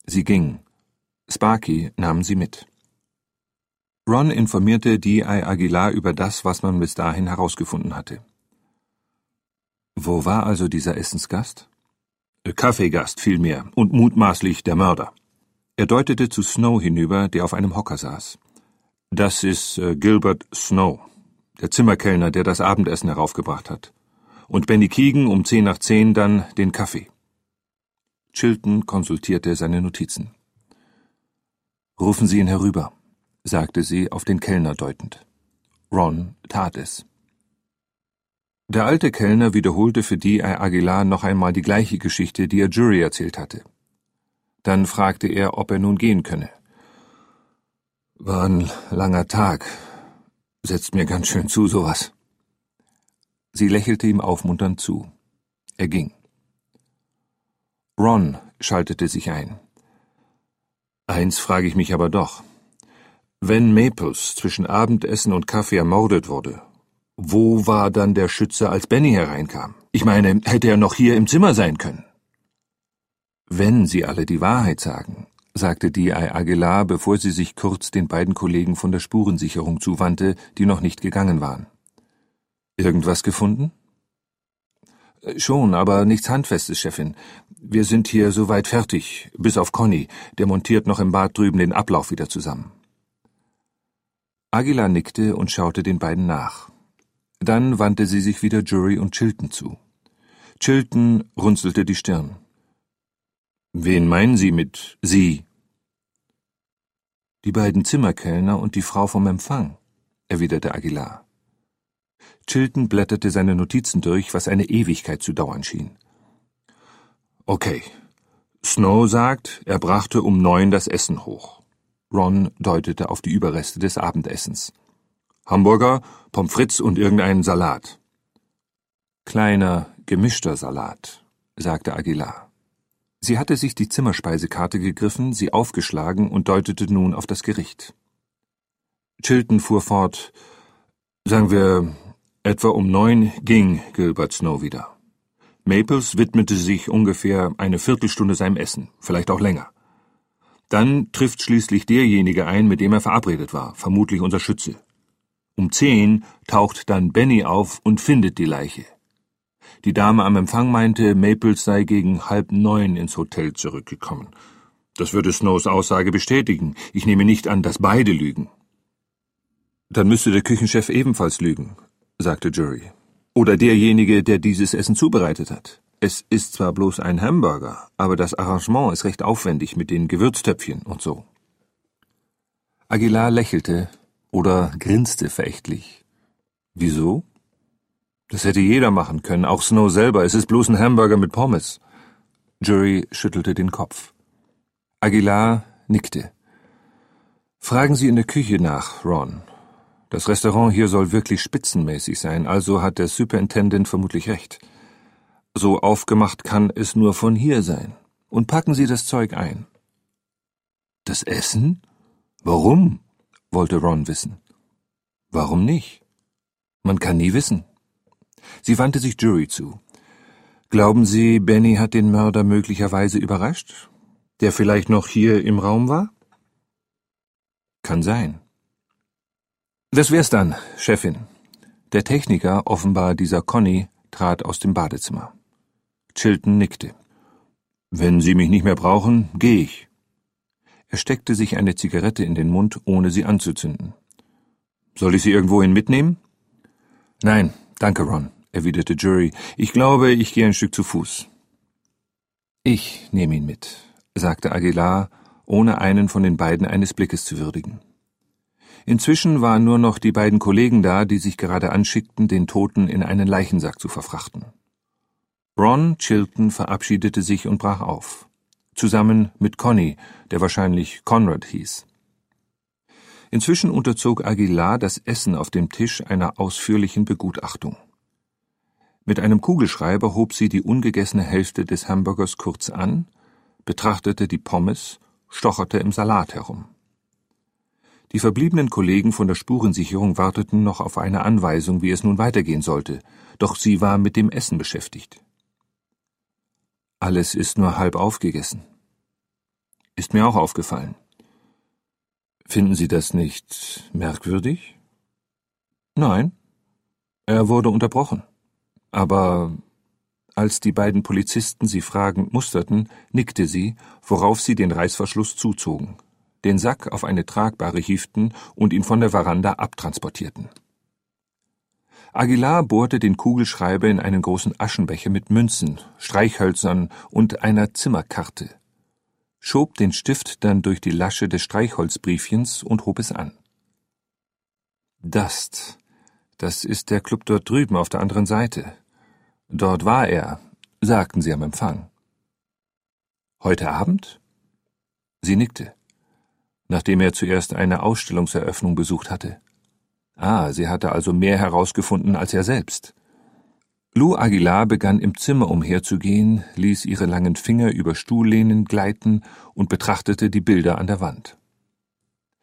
Sie ging. Sparky nahm sie mit. Ron informierte D.I. Aguilar über das, was man bis dahin herausgefunden hatte. Wo war also dieser Essensgast? Kaffeegast vielmehr und mutmaßlich der Mörder. Er deutete zu Snow hinüber, der auf einem Hocker saß. Das ist Gilbert Snow, der Zimmerkellner, der das Abendessen heraufgebracht hat. Und Benny Keegan um 10:10 dann den Kaffee. Chilton konsultierte seine Notizen. »Rufen Sie ihn herüber«, sagte sie, auf den Kellner deutend. Ron tat es. Der alte Kellner wiederholte für D.I. Aguilar noch einmal die gleiche Geschichte, die er Jury erzählt hatte. Dann fragte er, ob er nun gehen könne. »War ein langer Tag. Setzt mir ganz schön zu, sowas.« Sie lächelte ihm aufmunternd zu. Er ging. Ron schaltete sich ein. »Eins frage ich mich aber doch. Wenn Maples zwischen Abendessen und Kaffee ermordet wurde, wo war dann der Schütze, als Benny hereinkam? Ich meine, hätte er noch hier im Zimmer sein können?« »Wenn Sie alle die Wahrheit sagen«, sagte D.I. Aguilar, bevor sie sich kurz den beiden Kollegen von der Spurensicherung zuwandte, die noch nicht gegangen waren. »Irgendwas gefunden?« »Schon, aber nichts Handfestes, Chefin. Wir sind hier soweit fertig, bis auf Conny, der montiert noch im Bad drüben den Ablauf wieder zusammen.« Aguilar nickte und schaute den beiden nach. Dann wandte sie sich wieder Jury und Chilton zu. Chilton runzelte die Stirn. »Wen meinen Sie mit Sie?« »Die beiden Zimmerkellner und die Frau vom Empfang«, erwiderte Aguilar. Chilton blätterte seine Notizen durch, was eine Ewigkeit zu dauern schien. »Okay. Snow sagt, er brachte um 9 das Essen hoch.« Ron deutete auf die Überreste des Abendessens. »Hamburger, Pommes frites und irgendeinen Salat.« »Kleiner, gemischter Salat«, sagte Aguilar. Sie hatte sich die Zimmerspeisekarte gegriffen, sie aufgeschlagen und deutete nun auf das Gericht. Chilton fuhr fort, »Sagen wir, etwa um 9 ging Gilbert Snow wieder. Maples widmete sich ungefähr eine Viertelstunde seinem Essen, vielleicht auch länger. Dann trifft schließlich derjenige ein, mit dem er verabredet war, vermutlich unser Schütze. Um 10 taucht dann Benny auf und findet die Leiche. Die Dame am Empfang meinte, Maples sei gegen 8:30 ins Hotel zurückgekommen. Das würde Snows Aussage bestätigen. Ich nehme nicht an, dass beide lügen.« »Dann müsste der Küchenchef ebenfalls lügen«, sagte Jury. »Oder derjenige, der dieses Essen zubereitet hat. Es ist zwar bloß ein Hamburger, aber das Arrangement ist recht aufwendig mit den Gewürztöpfchen und so.« Aguilar lächelte oder grinste verächtlich. »Wieso?« »Das hätte jeder machen können, auch Snow selber. Es ist bloß ein Hamburger mit Pommes.« Jury schüttelte den Kopf. Aguilar nickte. »Fragen Sie in der Küche nach, Ron. Das Restaurant hier soll wirklich spitzenmäßig sein, also hat der Superintendent vermutlich recht. So aufgemacht kann es nur von hier sein. Und packen Sie das Zeug ein.« »Das Essen? Warum?« wollte Ron wissen. »Warum nicht? Man kann nie wissen.« Sie wandte sich Jury zu. »Glauben Sie, Benny hat den Mörder möglicherweise überrascht? Der vielleicht noch hier im Raum war?« »Kann sein.« »Das wär's dann, Chefin.« Der Techniker, offenbar dieser Conny, trat aus dem Badezimmer. Chilton nickte. »Wenn Sie mich nicht mehr brauchen, gehe ich.« Er steckte sich eine Zigarette in den Mund, ohne sie anzuzünden. »Soll ich Sie irgendwohin mitnehmen?« »Nein, danke, Ron«, erwiderte Jury. »Ich glaube, ich gehe ein Stück zu Fuß.« »Ich nehme ihn mit«, sagte Aguilar, ohne einen von den beiden eines Blickes zu würdigen. Inzwischen waren nur noch die beiden Kollegen da, die sich gerade anschickten, den Toten in einen Leichensack zu verfrachten. Ron Chilton verabschiedete sich und brach auf. Zusammen mit Conny, der wahrscheinlich Conrad hieß. Inzwischen unterzog Aguilar das Essen auf dem Tisch einer ausführlichen Begutachtung. Mit einem Kugelschreiber hob sie die ungegessene Hälfte des Hamburgers kurz an, betrachtete die Pommes, stocherte im Salat herum. Die verbliebenen Kollegen von der Spurensicherung warteten noch auf eine Anweisung, wie es nun weitergehen sollte, doch sie war mit dem Essen beschäftigt. »Alles ist nur halb aufgegessen.« Ist mir auch aufgefallen. Finden Sie das nicht merkwürdig? Nein. Er wurde unterbrochen. Aber als die beiden Polizisten sie fragend musterten, nickte sie, worauf sie den Reißverschluss zuzogen, den Sack auf eine tragbare hieften und ihn von der Veranda abtransportierten. Aguilar bohrte den Kugelschreiber in einen großen Aschenbecher mit Münzen, Streichhölzern und einer Zimmerkarte, schob den Stift dann durch die Lasche des Streichholzbriefchens und hob es an. Das ist der Club dort drüben auf der anderen Seite. Dort war er, sagten sie am Empfang. Heute Abend? Sie nickte, nachdem er zuerst eine Ausstellungseröffnung besucht hatte. Sie hatte also mehr herausgefunden als er selbst. Lou Aguilar begann im Zimmer umherzugehen, ließ ihre langen Finger über Stuhllehnen gleiten und betrachtete die Bilder an der Wand.